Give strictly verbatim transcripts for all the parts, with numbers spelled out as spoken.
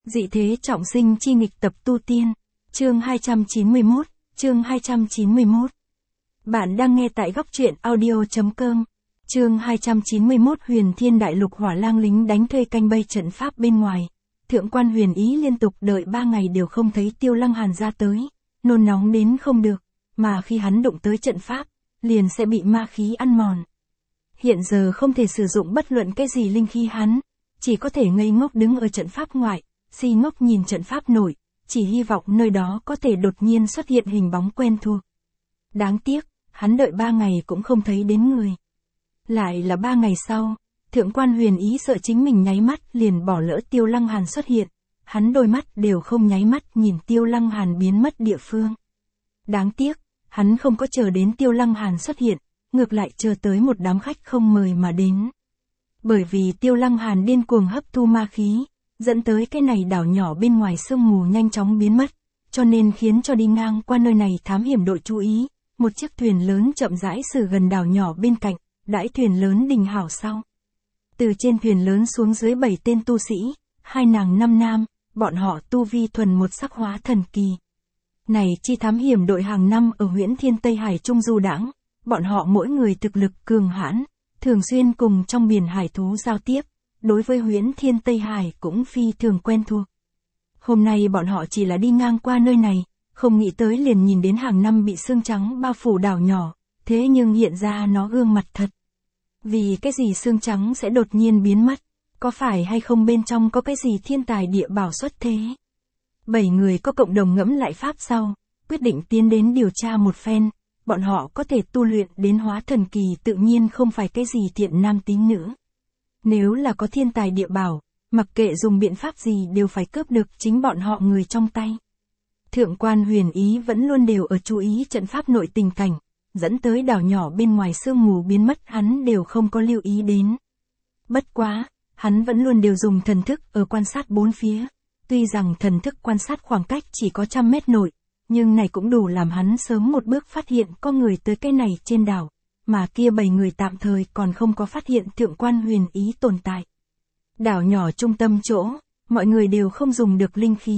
Dị thế trọng sinh chi nghịch tập tu tiên. Chương hai trăm chín mươi mốt, chương hai trăm chín mươi mốt. Bạn đang nghe tại góc truyện audio.com. Chương hai trăm chín mươi mốt Huyền Thiên Đại Lục Hỏa Lang lính đánh thuê canh bây trận pháp bên ngoài. Thượng quan Huyền Ý liên tục đợi ba ngày đều không thấy Tiêu Lăng Hàn ra tới, nôn nóng đến không được, mà khi hắn đụng tới trận pháp, liền sẽ bị ma khí ăn mòn. Hiện giờ không thể sử dụng bất luận cái gì linh khí hắn, chỉ có thể ngây ngốc đứng ở trận pháp ngoại, si ngốc nhìn trận pháp nổi, chỉ hy vọng nơi đó có thể đột nhiên xuất hiện hình bóng quen thuộc. Đáng tiếc, hắn đợi ba ngày cũng không thấy đến người. Lại là ba ngày sau, Thượng quan Huyền Ý sợ chính mình nháy mắt liền bỏ lỡ Tiêu Lăng Hàn xuất hiện, hắn đôi mắt đều không nháy mắt nhìn Tiêu Lăng Hàn biến mất địa phương. Đáng tiếc, hắn không có chờ đến Tiêu Lăng Hàn xuất hiện, ngược lại chờ tới một đám khách không mời mà đến. Bởi vì Tiêu Lăng Hàn điên cuồng hấp thu ma khí, dẫn tới cái này đảo nhỏ bên ngoài sương mù nhanh chóng biến mất, cho nên khiến cho đi ngang qua nơi này thám hiểm đội chú ý, một chiếc thuyền lớn chậm rãi xử gần đảo nhỏ bên cạnh, đãi thuyền lớn đình hảo sau. Từ trên thuyền lớn xuống dưới bảy tên tu sĩ, hai nàng năm nam, bọn họ tu vi thuần một sắc hóa thần kỳ. Này chi thám hiểm đội hàng năm ở Huyễn Thiên Tây Hải Trung du đãng, bọn họ mỗi người thực lực cường hãn, thường xuyên cùng trong biển hải thú giao tiếp, đối với Huyễn Thiên Tây Hải cũng phi thường quen thuộc. Hôm nay bọn họ chỉ là đi ngang qua nơi này, không nghĩ tới liền nhìn đến hàng năm bị sương trắng bao phủ đảo nhỏ, thế nhưng hiện ra nó gương mặt thật. Vì cái gì sương trắng sẽ đột nhiên biến mất, có phải hay không bên trong có cái gì thiên tài địa bảo xuất thế? Bảy người có cộng đồng ngẫm lại pháp sau, quyết định tiến đến điều tra một phen, bọn họ có thể tu luyện đến hóa thần kỳ tự nhiên không phải cái gì thiện nam tín nữ. Nếu là có thiên tài địa bảo, mặc kệ dùng biện pháp gì đều phải cướp được chính bọn họ người trong tay. Thượng quan Huyền Ý vẫn luôn đều ở chú ý trận pháp nội tình cảnh, dẫn tới đảo nhỏ bên ngoài sương mù biến mất hắn đều không có lưu ý đến. Bất quá, hắn vẫn luôn đều dùng thần thức ở quan sát bốn phía, tuy rằng thần thức quan sát khoảng cách chỉ có trăm mét nội, nhưng này cũng đủ làm hắn sớm một bước phát hiện có người tới cái này trên đảo, mà kia bảy người tạm thời còn không có phát hiện Thượng quan Huyền Ý tồn tại. Đảo nhỏ trung tâm chỗ, mọi người đều không dùng được linh khí.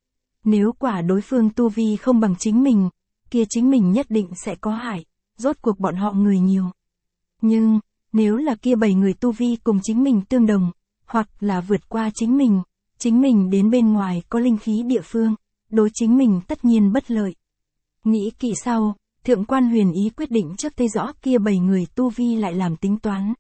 Nếu quả đối phương tu vi không bằng chính mình, kia chính mình nhất định sẽ có hại, rốt cuộc bọn họ người nhiều. Nhưng, nếu là kia bảy người tu vi cùng chính mình tương đồng, hoặc là vượt qua chính mình, chính mình đến bên ngoài có linh khí địa phương, đối chính mình tất nhiên bất lợi. Nghĩ kỹ sau, Thượng quan Huyền Ý quyết định trước thấy rõ kia bảy người tu vi lại làm tính toán.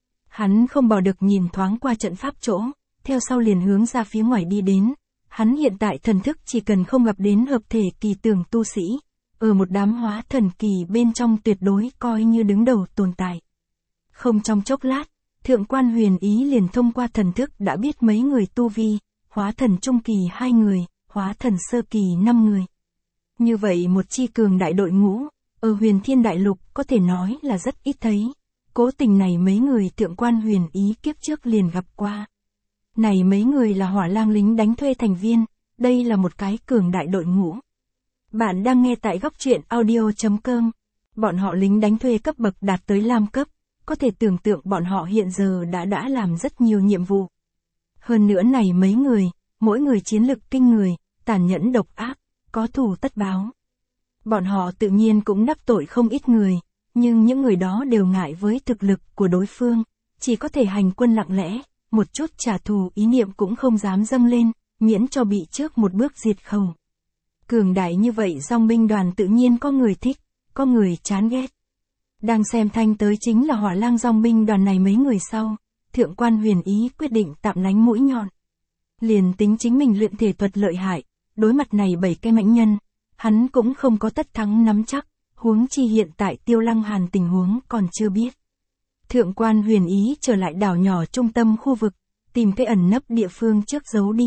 Hắn không bỏ được nhìn thoáng qua trận pháp chỗ, theo sau liền hướng ra phía ngoài đi đến. Hắn hiện tại thần thức chỉ cần không gặp đến hợp thể kỳ tường tu sĩ, ở một đám hóa thần kỳ bên trong tuyệt đối coi như đứng đầu tồn tại. Không trong chốc lát, Thượng quan Huyền Ý liền thông qua thần thức đã biết mấy người tu vi, hóa thần trung kỳ hai người, hóa thần sơ kỳ năm người. Như vậy một chi cường đại đội ngũ, ở Huyền Thiên Đại Lục có thể nói là rất ít thấy. Cố tình này mấy người Thượng quan Huyền Ý kiếp trước liền gặp qua. Này mấy người là Hỏa Lang lính đánh thuê thành viên, đây là một cái cường đại đội ngũ. Bạn đang nghe tại góc truyện audio.com. Bọn họ lính đánh thuê cấp bậc đạt tới lam cấp, có thể tưởng tượng bọn họ hiện giờ đã đã làm rất nhiều nhiệm vụ. Hơn nữa này mấy người, mỗi người chiến lực kinh người, tàn nhẫn độc ác, có thù tất báo. Bọn họ tự nhiên cũng đắc tội không ít người, nhưng những người đó đều ngại với thực lực của đối phương, chỉ có thể hành quân lặng lẽ, một chút trả thù ý niệm cũng không dám dâng lên, miễn cho bị trước một bước diệt khẩu. Cường đại như vậy dòng binh đoàn tự nhiên có người thích, có người chán ghét. Đang xem thanh tới chính là Hỏa Lang dòng binh đoàn này mấy người sau, Thượng quan Huyền Ý quyết định tạm lánh mũi nhọn. Liền tính chính mình luyện thể thuật lợi hại, đối mặt này bảy cái mãnh nhân, hắn cũng không có tất thắng nắm chắc, huống chi hiện tại Tiêu Lăng Hàn tình huống còn chưa biết. Thượng quan Huyền Ý trở lại đảo nhỏ trung tâm khu vực, tìm cái ẩn nấp địa phương trước giấu đi.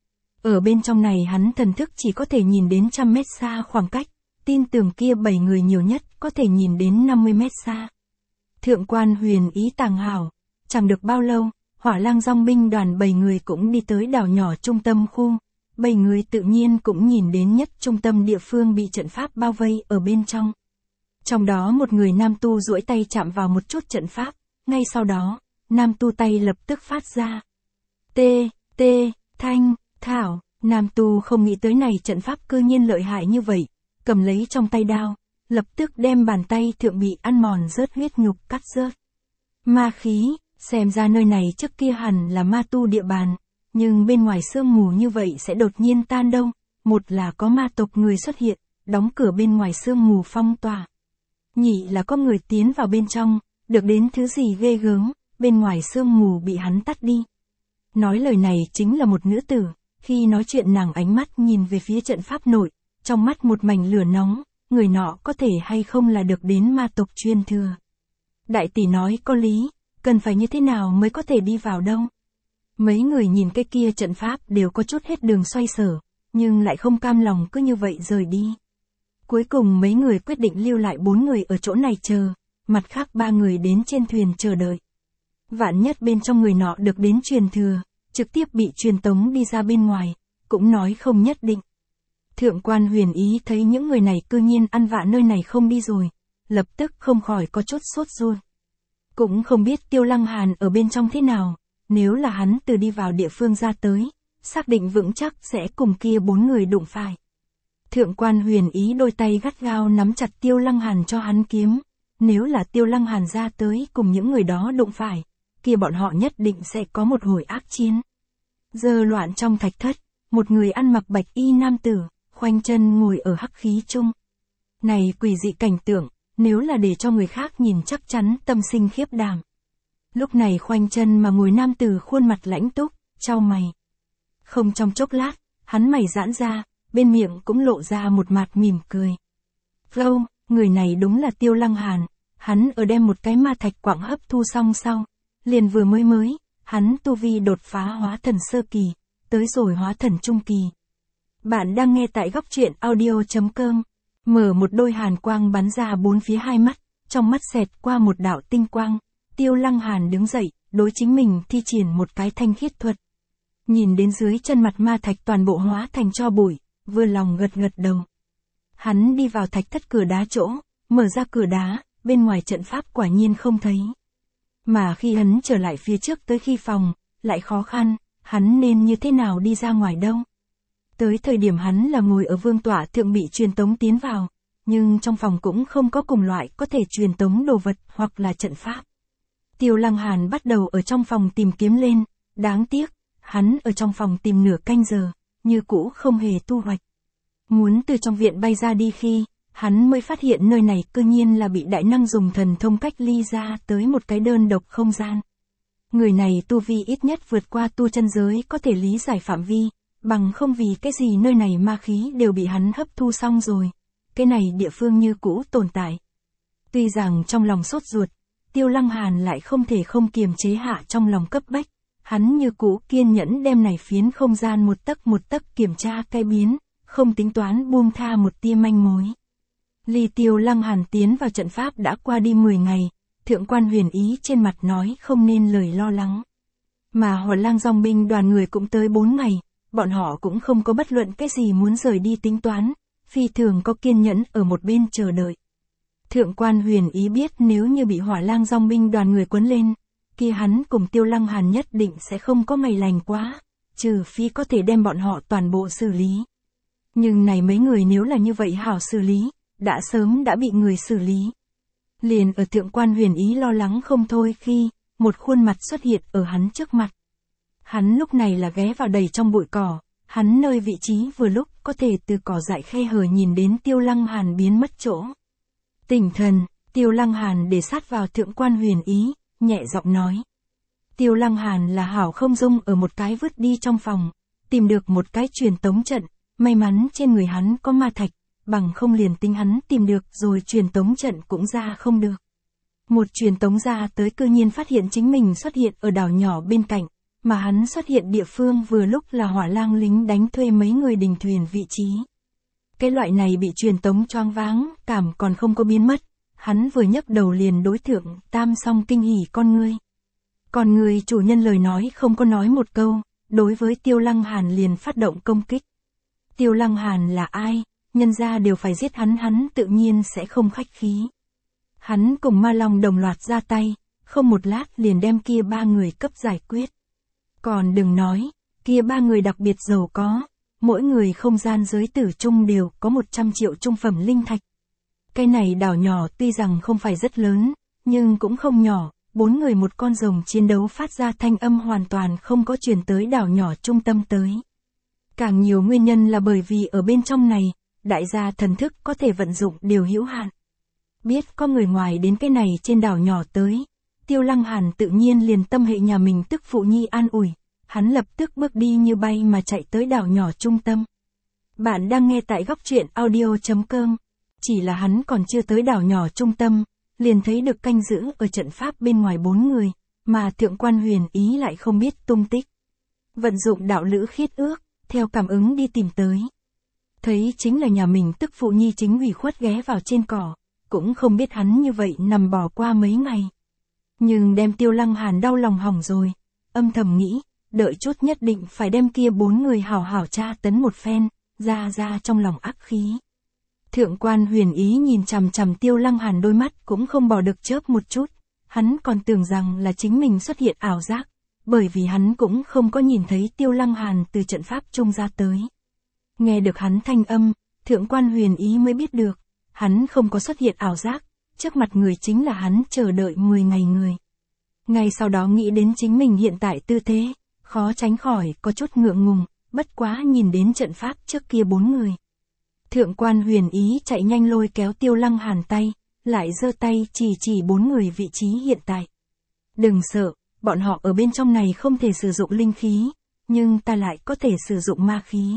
Ở bên trong này hắn thần thức chỉ có thể nhìn đến trăm mét xa khoảng cách, tin tưởng kia bảy người nhiều nhất có thể nhìn đến năm mươi mét xa. Thượng quan Huyền Ý tàng hảo, chẳng được bao lâu, Hỏa Lang dòng binh đoàn bảy người cũng đi tới đảo nhỏ trung tâm khu. Bảy người tự nhiên cũng nhìn đến nhất trung tâm địa phương bị trận pháp bao vây ở bên trong. Trong đó một người nam tu duỗi tay chạm vào một chút trận pháp, ngay sau đó, nam tu tay lập tức phát ra. Tê, tê, thanh, Thảo, nam tu không nghĩ tới này trận pháp cư nhiên lợi hại như vậy, cầm lấy trong tay đao, lập tức đem bàn tay thượng bị ăn mòn rớt huyết nhục cắt rớt. Ma khí, xem ra nơi này trước kia hẳn là ma tu địa bàn, nhưng bên ngoài sương mù như vậy sẽ đột nhiên tan đông, một là có ma tộc người xuất hiện, đóng cửa bên ngoài sương mù phong tỏa. Nhị là có người tiến vào bên trong, được đến thứ gì ghê gớm, bên ngoài sương mù bị hắn tắt đi. Nói lời này chính là một nữ tử, khi nói chuyện nàng ánh mắt nhìn về phía trận pháp nội, trong mắt một mảnh lửa nóng, người nọ có thể hay không là được đến ma tộc truyền thừa. Đại tỷ nói có lý, cần phải như thế nào mới có thể đi vào đâu. Mấy người nhìn cái kia trận pháp đều có chút hết đường xoay sở, nhưng lại không cam lòng cứ như vậy rời đi. Cuối cùng mấy người quyết định lưu lại bốn người ở chỗ này chờ, mặt khác ba người đến trên thuyền chờ đợi. Vạn nhất bên trong người nọ được đến truyền thừa, trực tiếp bị truyền tống đi ra bên ngoài, cũng nói không nhất định. Thượng quan Huyền Ý thấy những người này cư nhiên ăn vạ nơi này không đi rồi, lập tức không khỏi có chút sốt ruột. Cũng không biết Tiêu Lăng Hàn ở bên trong thế nào, nếu là hắn từ đi vào địa phương ra tới, xác định vững chắc sẽ cùng kia bốn người đụng phải. Thượng quan Huyền Ý đôi tay gắt gao nắm chặt Tiêu Lăng Hàn cho hắn kiếm, nếu là Tiêu Lăng Hàn ra tới cùng những người đó đụng phải, kia bọn họ nhất định sẽ có một hồi ác chiến. Giờ loạn trong thạch thất, một người ăn mặc bạch y nam tử, khoanh chân ngồi ở hắc khí chung. Này quỷ dị cảnh tượng, nếu là để cho người khác nhìn chắc chắn tâm sinh khiếp đảm. Lúc này khoanh chân mà ngồi nam tử khuôn mặt lãnh túc, chau mày. Không trong chốc lát, hắn mày giãn ra, bên miệng cũng lộ ra một mặt mỉm cười. Lâu, người này đúng là Tiêu Lăng Hàn, hắn ở đem một cái ma thạch quặng hấp thu xong sau, liền vừa mới mới, hắn tu vi đột phá hóa thần sơ kỳ, tới rồi hóa thần trung kỳ. Bạn đang nghe tại góc truyện audio chấm com, mở một đôi hàn quang bắn ra bốn phía hai mắt, trong mắt xẹt qua một đạo tinh quang, Tiêu Lăng Hàn đứng dậy, đối chính mình thi triển một cái thanh khiết thuật. Nhìn đến dưới chân mặt ma thạch toàn bộ hóa thành tro bụi, vừa lòng gật gật đầu. Hắn đi vào thạch thất cửa đá chỗ, mở ra cửa đá, bên ngoài trận pháp quả nhiên không thấy. Mà khi hắn trở lại phía trước tới khi phòng, lại khó khăn, hắn nên như thế nào đi ra ngoài đâu. Tới thời điểm hắn là ngồi ở vương tọa thượng bị truyền tống tiến vào, nhưng trong phòng cũng không có cùng loại có thể truyền tống đồ vật hoặc là trận pháp. Tiêu Lăng Hàn bắt đầu ở trong phòng tìm kiếm lên, đáng tiếc, hắn ở trong phòng tìm nửa canh giờ, như cũ không hề thu hoạch. Muốn từ trong viện bay ra đi khi, hắn mới phát hiện nơi này cư nhiên là bị đại năng dùng thần thông cách ly ra tới một cái đơn độc không gian. Người này tu vi ít nhất vượt qua tu chân giới có thể lý giải phạm vi, bằng không vì cái gì nơi này ma khí đều bị hắn hấp thu xong rồi. Cái này địa phương như cũ tồn tại. Tuy rằng trong lòng sốt ruột, Tiêu Lăng Hàn lại không thể không kiềm chế hạ trong lòng cấp bách. Hắn như cũ kiên nhẫn đem này phiến không gian một tấc một tấc kiểm tra cái biến, không tính toán buông tha một tia manh mối. Ly Tiêu Lăng Hàn tiến vào trận pháp đã qua đi mười ngày, Thượng quan Huyền Ý trên mặt nói không nên lời lo lắng. Mà Hỏa Lang dòng binh đoàn người cũng tới bốn ngày, bọn họ cũng không có bất luận cái gì muốn rời đi tính toán, phi thường có kiên nhẫn ở một bên chờ đợi. Thượng quan Huyền Ý biết nếu như bị Hỏa Lang dòng binh đoàn người quấn lên, kia hắn cùng Tiêu Lăng Hàn nhất định sẽ không có ngày lành quá, trừ phi có thể đem bọn họ toàn bộ xử lý. Nhưng này mấy người nếu là như vậy hảo xử lý, đã sớm đã bị người xử lý. Liền ở Thượng quan Huyền Ý lo lắng không thôi khi, một khuôn mặt xuất hiện ở hắn trước mặt. Hắn lúc này là ghé vào đầy trong bụi cỏ, hắn nơi vị trí vừa lúc có thể từ cỏ dại khe hở nhìn đến Tiêu Lăng Hàn biến mất chỗ. Tỉnh thần, Tiêu Lăng Hàn để sát vào Thượng quan Huyền Ý, nhẹ giọng nói. Tiêu Lăng Hàn là hảo không dung ở một cái vứt đi trong phòng, tìm được một cái truyền tống trận, may mắn trên người hắn có ma thạch, bằng không liền tính hắn tìm được rồi truyền tống trận cũng ra không được. Một truyền tống ra tới cư nhiên phát hiện chính mình xuất hiện ở đảo nhỏ bên cạnh, mà hắn xuất hiện địa phương vừa lúc là Hỏa Lang lính đánh thuê mấy người đình thuyền vị trí. Cái loại này bị truyền tống choáng váng, cảm còn không có biến mất, hắn vừa nhấc đầu liền đối thượng tam song kinh hỉ con ngươi. Còn người chủ nhân lời nói không có nói một câu, đối với Tiêu Lăng Hàn liền phát động công kích. Tiêu Lăng Hàn là ai, nhân ra đều phải giết hắn, hắn tự nhiên sẽ không khách khí. Hắn cùng Ma Long đồng loạt ra tay, không một lát liền đem kia ba người cấp giải quyết. Còn đừng nói, Kia ba người đặc biệt giàu có, mỗi người không gian giới tử chung đều có một trăm triệu trung phẩm linh thạch. Cái này đảo nhỏ tuy rằng không phải rất lớn, nhưng cũng không nhỏ, bốn người một con rồng chiến đấu phát ra thanh âm hoàn toàn không có truyền tới đảo nhỏ trung tâm tới. Càng nhiều nguyên nhân là bởi vì ở bên trong này, đại gia thần thức có thể vận dụng đều hữu hạn. Biết có người ngoài đến cái này trên đảo nhỏ tới, Tiêu Lăng Hàn tự nhiên liền tâm hệ nhà mình tức phụ nhi an ủi, hắn lập tức bước đi như bay mà chạy tới đảo nhỏ trung tâm. Bạn đang nghe tại góc truyện audio chấm com, chỉ là hắn còn chưa tới đảo nhỏ trung tâm, liền thấy được canh giữ ở trận pháp bên ngoài bốn người, mà Thượng Quan Huyền Ý lại không biết tung tích. Vận dụng đạo lữ khiết ước, theo cảm ứng đi tìm tới. Thấy chính là nhà mình tức phụ nhi chính ủy khuất ghé vào trên cỏ, cũng không biết hắn như vậy nằm bỏ qua mấy ngày. Nhưng đem Tiêu Lăng Hàn đau lòng hỏng rồi, âm thầm nghĩ, đợi chút nhất định phải đem kia bốn người hảo hảo tra tấn một phen, ra ra trong lòng ác khí. Thượng Quan Huyền Ý nhìn chằm chằm Tiêu Lăng Hàn đôi mắt cũng không bỏ được chớp một chút, hắn còn tưởng rằng là chính mình xuất hiện ảo giác, bởi vì hắn cũng không có nhìn thấy Tiêu Lăng Hàn từ trận pháp trung ra tới. Nghe được hắn thanh âm, Thượng Quan Huyền Ý mới biết được, hắn không có xuất hiện ảo giác, trước mặt người chính là hắn chờ đợi mười ngày người. Ngay sau đó nghĩ đến chính mình hiện tại tư thế, khó tránh khỏi có chút ngượng ngùng, bất quá nhìn đến trận pháp trước kia bốn người. Thượng Quan Huyền Ý chạy nhanh lôi kéo Tiêu Lăng Hàn tay, lại giơ tay chỉ chỉ bốn người vị trí hiện tại. Đừng sợ, bọn họ ở bên trong này không thể sử dụng linh khí, nhưng ta lại có thể sử dụng ma khí.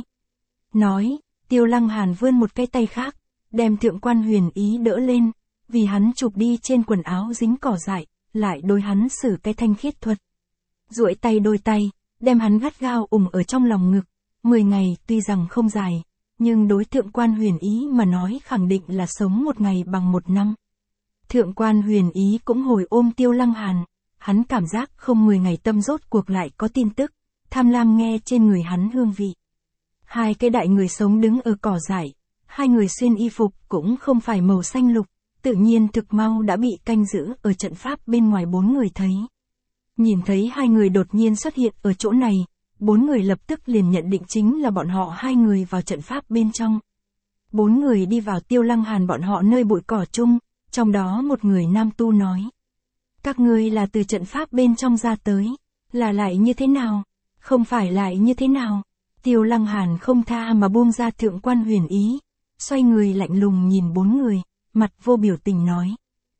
Nói, Tiêu Lăng Hàn vươn một cái tay khác, đem Thượng Quan Huyền Ý đỡ lên, vì hắn chụp đi trên quần áo dính cỏ dại, lại đối hắn sử cái thanh khiết thuật. Duỗi tay đôi tay, đem hắn gắt gao ủng ở trong lòng ngực, mười ngày tuy rằng không dài, nhưng đối Thượng Quan Huyền Ý mà nói khẳng định là sống một ngày bằng một năm. Thượng Quan Huyền Ý cũng hồi ôm Tiêu Lăng Hàn, hắn cảm giác không mười ngày tâm rốt cuộc lại có tin tức, tham lam nghe trên người hắn hương vị. Hai cái đại người sống đứng ở cỏ dại, hai người xuyên y phục cũng không phải màu xanh lục, tự nhiên thực mau đã bị canh giữ ở trận pháp bên ngoài bốn người thấy. Nhìn thấy hai người đột nhiên xuất hiện ở chỗ này, bốn người lập tức liền nhận định chính là bọn họ hai người vào trận pháp bên trong. Bốn người đi vào Tiêu Lăng Hàn bọn họ nơi bụi cỏ chung, trong đó một người nam tu nói. Các ngươi là từ trận pháp bên trong ra tới, là lại như thế nào? Không phải lại như thế nào? Tiêu Lăng Hàn không tha mà buông ra Thượng Quan Huyền Ý, xoay người lạnh lùng nhìn bốn người, mặt vô biểu tình nói.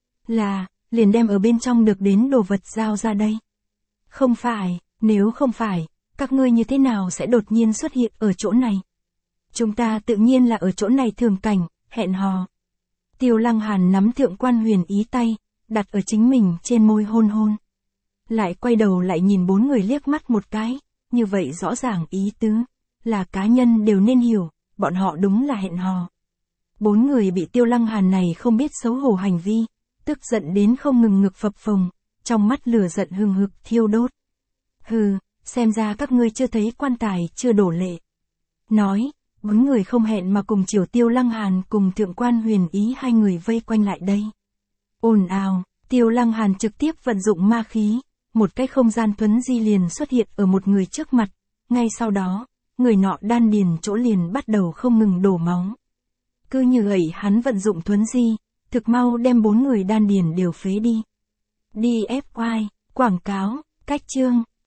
Là, liền đem ở bên trong được đến đồ vật giao ra đây. Không phải, nếu không phải, các ngươi như thế nào sẽ đột nhiên xuất hiện ở chỗ này? Chúng ta tự nhiên là ở chỗ này thường cảnh, hẹn hò. Tiêu Lăng Hàn nắm Thượng Quan Huyền Ý tay, đặt ở chính mình trên môi hôn hôn. Lại quay đầu lại nhìn bốn người liếc mắt một cái, như vậy rõ ràng ý tứ, là cá nhân đều nên hiểu, bọn họ đúng là hẹn hò. Bốn người bị Tiêu Lăng Hàn này không biết xấu hổ hành vi, tức giận đến không ngừng ngực phập phồng, trong mắt lửa giận hừng hực thiêu đốt. Hừ, xem ra các ngươi chưa thấy quan tài chưa đổ lệ. Nói, bốn người không hẹn mà cùng chiều Tiêu Lăng Hàn cùng Thượng Quan Huyền Ý hai người vây quanh lại đây. Ồn ào, Tiêu Lăng Hàn trực tiếp vận dụng ma khí, một cái không gian thuấn di liền xuất hiện ở một người trước mặt, ngay sau đó, người nọ đan điền chỗ liền bắt đầu không ngừng đổ máu. Cứ như vậy hắn vận dụng thuấn di, thực mau đem bốn người đan điền đều phế đi. đê ép i, quảng cáo, cách chương.